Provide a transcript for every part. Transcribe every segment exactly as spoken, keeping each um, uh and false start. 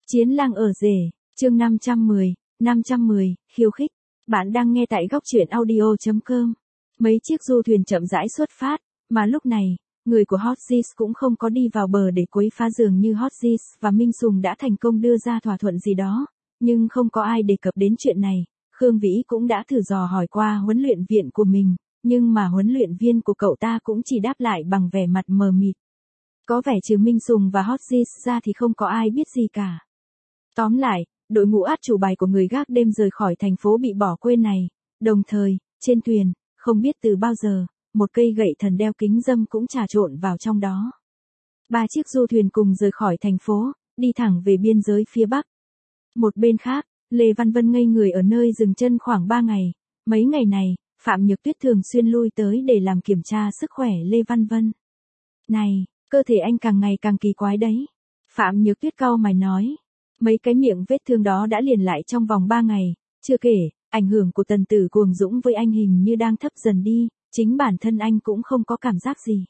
Chiến lang ở rể, chương năm trăm mười, năm trăm mười, khiêu khích. Bạn đang nghe tại góc truyện audio chấm com. Mấy chiếc du thuyền chậm rãi xuất phát, mà lúc này, người của Hotchkiss cũng không có đi vào bờ để quấy phá dường như Hotchkiss và Minh Sùng đã thành công đưa ra thỏa thuận gì đó, nhưng không có ai đề cập đến chuyện này. Khương Vĩ cũng đã thử dò hỏi qua huấn luyện viện của mình, nhưng mà huấn luyện viên của cậu ta cũng chỉ đáp lại bằng vẻ mặt mờ mịt. Có vẻ trừ Minh Sùng và Hotchkiss ra thì không có ai biết gì cả. Tóm lại, đội ngũ át chủ bài của người gác đêm rời khỏi thành phố bị bỏ quên này, đồng thời, trên thuyền, không biết từ bao giờ, một cây gậy thần đeo kính râm cũng trà trộn vào trong đó. Ba chiếc du thuyền cùng rời khỏi thành phố, đi thẳng về biên giới phía Bắc. Một bên khác, Lê Văn Vân ngây người ở nơi dừng chân khoảng ba ngày. Mấy ngày này, Phạm Nhược Tuyết thường xuyên lui tới để làm kiểm tra sức khỏe Lê Văn Vân. Này, cơ thể anh càng ngày càng kỳ quái đấy. Phạm Nhược Tuyết cau mày nói. Mấy cái miệng vết thương đó đã liền lại trong vòng ba ngày, chưa kể, ảnh hưởng của Tần Tử Cuồng Dũng với anh hình như đang thấp dần đi, chính bản thân anh cũng không có cảm giác gì.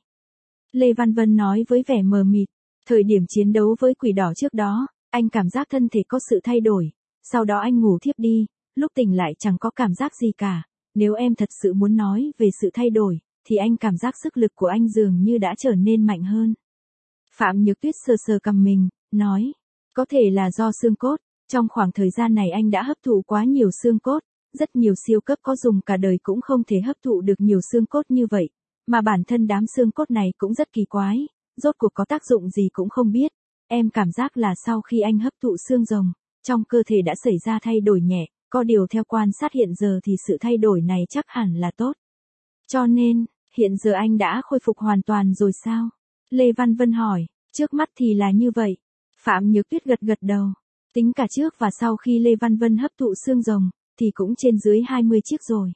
Lê Văn Vân nói với vẻ mờ mịt, thời điểm chiến đấu với quỷ đỏ trước đó, anh cảm giác thân thể có sự thay đổi, sau đó anh ngủ thiếp đi, lúc tỉnh lại chẳng có cảm giác gì cả, nếu em thật sự muốn nói về sự thay đổi, thì anh cảm giác sức lực của anh dường như đã trở nên mạnh hơn. Phạm Nhược Tuyết sờ sờ cằm mình, nói. Có thể là do xương cốt, trong khoảng thời gian này anh đã hấp thụ quá nhiều xương cốt, rất nhiều siêu cấp có dùng cả đời cũng không thể hấp thụ được nhiều xương cốt như vậy, mà bản thân đám xương cốt này cũng rất kỳ quái, rốt cuộc có tác dụng gì cũng không biết. Em cảm giác là sau khi anh hấp thụ xương rồng, trong cơ thể đã xảy ra thay đổi nhẹ, có điều theo quan sát hiện giờ thì sự thay đổi này chắc hẳn là tốt. Cho nên, hiện giờ anh đã khôi phục hoàn toàn rồi sao? Lê Văn Vân hỏi, trước mắt thì là như vậy. Phạm Nhược Tuyết gật gật đầu. Tính cả trước và sau khi Lê Văn Vân hấp thụ xương rồng, thì cũng trên dưới hai mươi chiếc rồi.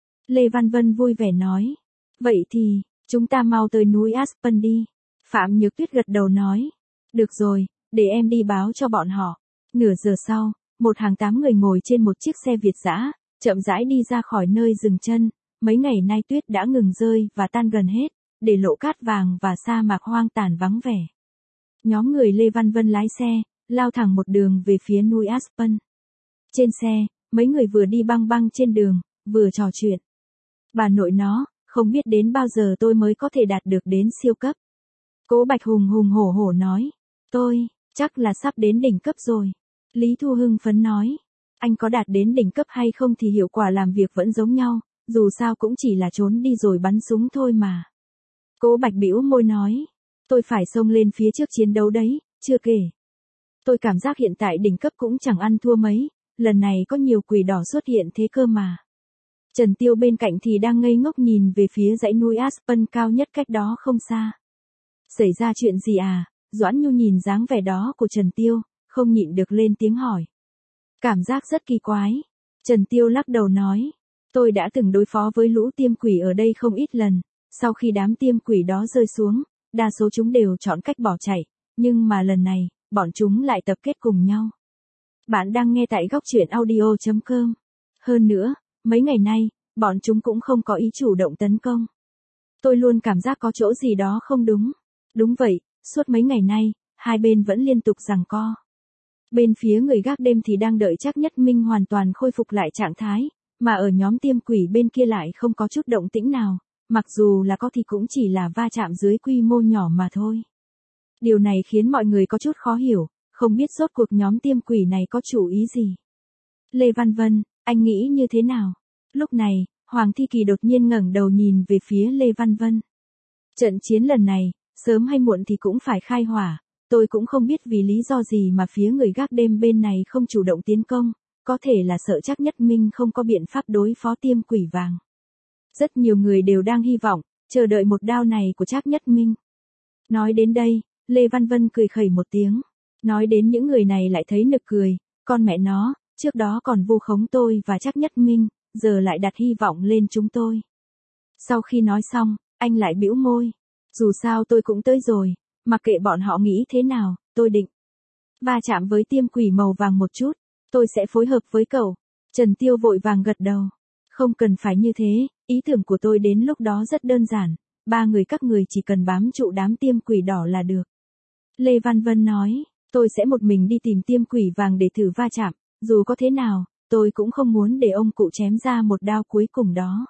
Lê Văn Vân vui vẻ nói. Vậy thì, chúng ta mau tới núi Aspen đi. Phạm Nhược Tuyết gật đầu nói. Được rồi, để em đi báo cho bọn họ. Nửa giờ sau, một hàng tám người ngồi trên một chiếc xe Việt dã, chậm rãi đi ra khỏi nơi dừng chân. Mấy ngày nay tuyết đã ngừng rơi và tan gần hết, để lộ cát vàng và sa mạc hoang tàn vắng vẻ. Nhóm người Lê Văn Vân lái xe, lao thẳng một đường về phía núi Aspen. Trên xe, mấy người vừa đi băng băng trên đường, vừa trò chuyện. Bà nội nó, không biết đến bao giờ tôi mới có thể đạt được đến siêu cấp. Cố Bạch hùng hùng hổ hổ nói. Tôi, chắc là sắp đến đỉnh cấp rồi. Lý Thu Hưng phấn nói. Anh có đạt đến đỉnh cấp hay không thì hiệu quả làm việc vẫn giống nhau, dù sao cũng chỉ là trốn đi rồi bắn súng thôi mà. Cố Bạch bĩu môi nói. Tôi phải xông lên phía trước chiến đấu đấy, chưa kể. Tôi cảm giác hiện tại đỉnh cấp cũng chẳng ăn thua mấy, lần này có nhiều quỷ đỏ xuất hiện thế cơ mà. Trần Tiêu bên cạnh thì đang ngây ngốc nhìn về phía dãy núi Aspen cao nhất cách đó không xa. Xảy ra chuyện gì à? Doãn Nhu nhìn dáng vẻ đó của Trần Tiêu, không nhịn được lên tiếng hỏi. Cảm giác rất kỳ quái. Trần Tiêu lắc đầu nói. Tôi đã từng đối phó với lũ tiêm quỷ ở đây không ít lần, sau khi đám tiêm quỷ đó rơi xuống, đa số chúng đều chọn cách bỏ chạy, nhưng mà lần này, bọn chúng lại tập kết cùng nhau. Bạn đang nghe tại góc truyện audio chấm com. Hơn nữa, mấy ngày nay, bọn chúng cũng không có ý chủ động tấn công. Tôi luôn cảm giác có chỗ gì đó không đúng. Đúng vậy, suốt mấy ngày nay, hai bên vẫn liên tục giằng co. Bên phía người gác đêm thì đang đợi Trác Nhất Minh hoàn toàn khôi phục lại trạng thái, mà ở nhóm tiêm quỷ bên kia lại không có chút động tĩnh nào. Mặc dù là có thì cũng chỉ là va chạm dưới quy mô nhỏ mà thôi. Điều này khiến mọi người có chút khó hiểu, không biết rốt cuộc nhóm tiêm quỷ này có chủ ý gì. Lê Văn Vân, anh nghĩ như thế nào? Lúc này, Hoàng Thi Kỳ đột nhiên ngẩng đầu nhìn về phía Lê Văn Vân. Trận chiến lần này, sớm hay muộn thì cũng phải khai hỏa, tôi cũng không biết vì lý do gì mà phía người gác đêm bên này không chủ động tiến công, có thể là sợ Trác Nhất Minh không có biện pháp đối phó tiêm quỷ vàng. Rất nhiều người đều đang hy vọng, chờ đợi một đao này của Trác Nhất Minh. Nói đến đây, Lê Văn Vân cười khẩy một tiếng. Nói đến những người này lại thấy nực cười, con mẹ nó, trước đó còn vu khống tôi và Trác Nhất Minh, giờ lại đặt hy vọng lên chúng tôi. Sau khi nói xong, anh lại bĩu môi. Dù sao tôi cũng tới rồi, mặc kệ bọn họ nghĩ thế nào, tôi định va chạm với tiêm quỷ màu vàng một chút, tôi sẽ phối hợp với cậu. Trần Tiêu vội vàng gật đầu. Không cần phải như thế, ý tưởng của tôi đến lúc đó rất đơn giản, ba người các người chỉ cần bám trụ đám tiêm quỷ đỏ là được. Lê Văn Vân nói, Tôi sẽ một mình đi tìm tiêm quỷ vàng để thử va chạm, dù có thế nào, tôi cũng không muốn để ông cụ chém ra một đao cuối cùng đó.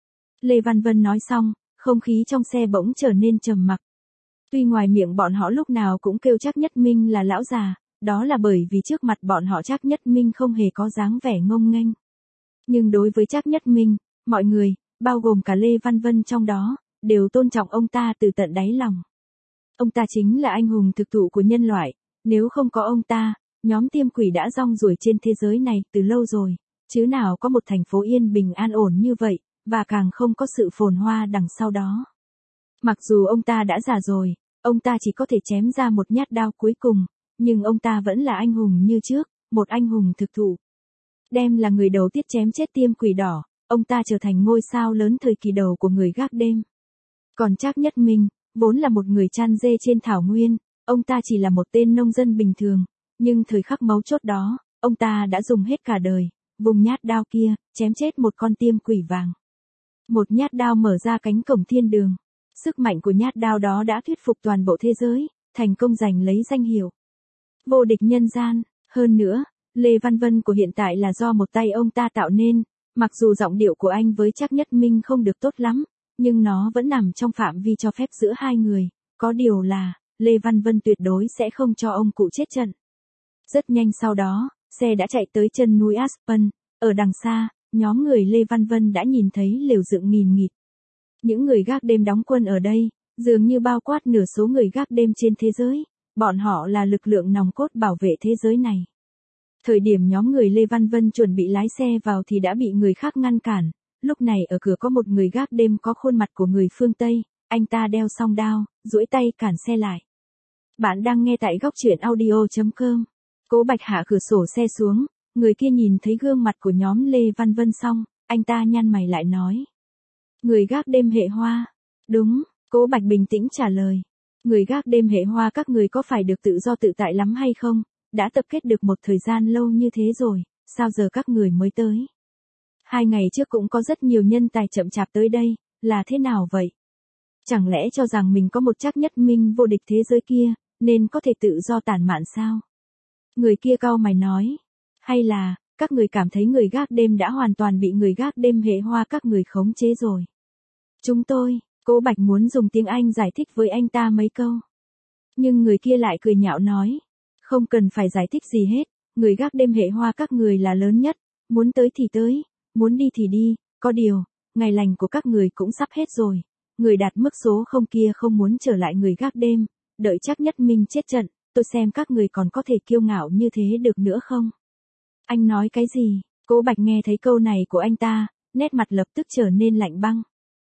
Lê Văn Vân nói xong, không khí trong xe bỗng trở nên trầm mặc. Tuy ngoài miệng bọn họ lúc nào cũng kêu Trác Nhất Minh là lão già, đó là bởi vì trước mặt bọn họ Trác Nhất Minh không hề có dáng vẻ ngông nghênh. Nhưng đối với Trác Nhất Minh, mọi người, bao gồm cả Lê Văn Vân trong đó, đều tôn trọng ông ta từ tận đáy lòng. Ông ta chính là anh hùng thực thụ của nhân loại, nếu không có ông ta, nhóm tiêm quỷ đã rong ruổi trên thế giới này từ lâu rồi, chứ nào có một thành phố yên bình an ổn như vậy, và càng không có sự phồn hoa đằng sau đó. Mặc dù ông ta đã già rồi, ông ta chỉ có thể chém ra một nhát đao cuối cùng, nhưng ông ta vẫn là anh hùng như trước, một anh hùng thực thụ. Đem là người đầu tiết chém chết tiêm quỷ đỏ, ông ta trở thành ngôi sao lớn thời kỳ đầu của người gác đêm. Còn Trác Nhất Minh, vốn là một người chăn dê trên thảo nguyên, ông ta chỉ là một tên nông dân bình thường, nhưng thời khắc mấu chốt đó, ông ta đã dùng hết cả đời, vùng nhát đao kia, chém chết một con tiêm quỷ vàng. Một nhát đao mở ra cánh cổng thiên đường. Sức mạnh của nhát đao đó đã thuyết phục toàn bộ thế giới, thành công giành lấy danh hiệu vô địch nhân gian. Hơn nữa, Lê Văn Vân của hiện tại là do một tay ông ta tạo nên, mặc dù giọng điệu của anh với Trác Nhất Minh không được tốt lắm, nhưng nó vẫn nằm trong phạm vi cho phép giữa hai người, có điều là, Lê Văn Vân tuyệt đối sẽ không cho ông cụ chết trận. Rất nhanh sau đó, xe đã chạy tới chân núi Aspen, ở đằng xa, nhóm người Lê Văn Vân đã nhìn thấy lều dựng nghìn nghịt. Những người gác đêm đóng quân ở đây, dường như bao quát nửa số người gác đêm trên thế giới, bọn họ là lực lượng nòng cốt bảo vệ thế giới này. Thời điểm nhóm người Lê Văn Vân chuẩn bị lái xe vào thì đã bị người khác ngăn cản, lúc này ở cửa có một người gác đêm có khuôn mặt của người phương Tây, anh ta đeo song đao, duỗi tay cản xe lại. Bạn đang nghe tại góc truyện audio chấm com. Cố Bạch hạ cửa sổ xe xuống, người kia nhìn thấy gương mặt của nhóm Lê Văn Vân xong, anh ta nhăn mày lại nói. Người gác đêm hệ Hoa. Đúng, Cố Bạch bình tĩnh trả lời. Người gác đêm hệ Hoa các người có phải được tự do tự tại lắm hay không? Đã tập kết được một thời gian lâu như thế rồi, sao giờ các người mới tới? Hai ngày trước cũng có rất nhiều nhân tài chậm chạp tới đây, là thế nào vậy? Chẳng lẽ cho rằng mình có một Trác Nhất Minh vô địch thế giới kia, nên có thể tự do tản mạn sao? Người kia cau mày nói. Hay là, các người cảm thấy người gác đêm đã hoàn toàn bị người gác đêm hệ Hoa các người khống chế rồi? Chúng tôi, Cố Bạch muốn dùng tiếng Anh giải thích với anh ta mấy câu. Nhưng người kia lại cười nhạo nói. Không cần phải giải thích gì hết, người gác đêm hệ Hoa các người là lớn nhất, muốn tới thì tới, muốn đi thì đi, có điều, ngày lành của các người cũng sắp hết rồi. Người đạt mức số không kia không muốn trở lại người gác đêm, đợi Trác Nhất Minh chết trận, tôi xem các người còn có thể kiêu ngạo như thế được nữa không? Anh nói cái gì? Cố Bạch nghe thấy câu này của anh ta, nét mặt lập tức trở nên lạnh băng.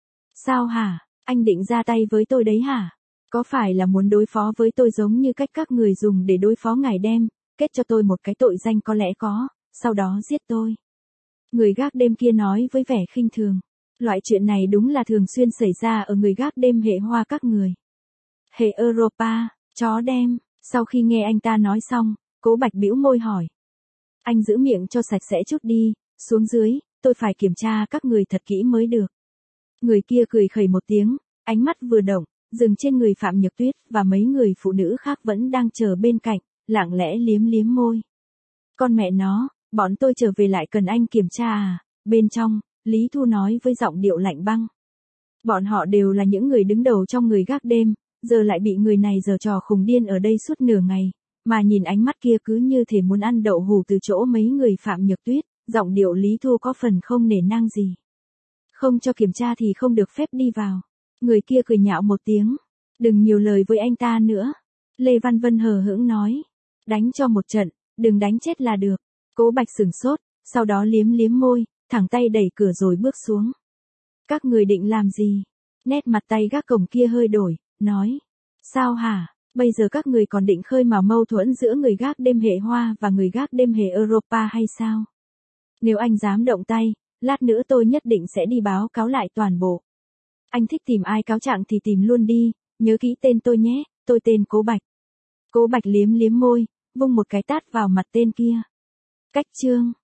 Sao hả? Anh định ra tay với tôi đấy hả? Có phải là muốn đối phó với tôi giống như cách các người dùng để đối phó ngài đem, kết cho tôi một cái tội danh có lẽ có, sau đó giết tôi? Người gác đêm kia nói với vẻ khinh thường. Loại chuyện này đúng là thường xuyên xảy ra ở người gác đêm hệ Hoa các người. Hệ Europa, chó đem. Sau khi nghe anh ta nói xong, Cố Bạch bĩu môi hỏi. Anh giữ miệng cho sạch sẽ chút đi, xuống dưới, tôi phải kiểm tra các người thật kỹ mới được. Người kia cười khẩy một tiếng, ánh mắt vừa động, dừng trên người Phạm Nhược Tuyết và mấy người phụ nữ khác vẫn đang chờ bên cạnh, lặng lẽ liếm liếm môi. Con mẹ nó, bọn tôi trở về lại cần anh kiểm tra à? Bên trong, Lý Thu nói với giọng điệu lạnh băng. Bọn họ đều là những người đứng đầu trong người gác đêm, giờ lại bị người này giở trò khùng điên ở đây suốt nửa ngày, mà nhìn ánh mắt kia cứ như thể muốn ăn đậu hù từ chỗ mấy người Phạm Nhược Tuyết, giọng điệu Lý Thu có phần không nể nang gì. Không cho kiểm tra thì không được phép đi vào. Người kia cười nhạo một tiếng. Đừng nhiều lời với anh ta nữa. Lê Văn Vân hờ hững nói. Đánh cho một trận, đừng đánh chết là được. Cố Bạch sửng sốt, sau đó liếm liếm môi, thẳng tay đẩy cửa rồi bước xuống. Các người định làm gì? Nét mặt tay gác cổng kia hơi đổi, nói. Sao hả? Bây giờ các người còn định khơi mào mâu thuẫn giữa người gác đêm hệ Hoa và người gác đêm hệ Europa hay sao? Nếu anh dám động tay, lát nữa tôi nhất định sẽ đi báo cáo lại toàn bộ. Anh thích tìm ai cáo trạng thì tìm luôn đi, nhớ kỹ tên tôi nhé, tôi tên Cố Bạch. Cố Bạch liếm liếm môi, vung một cái tát vào mặt tên kia. Cách chương.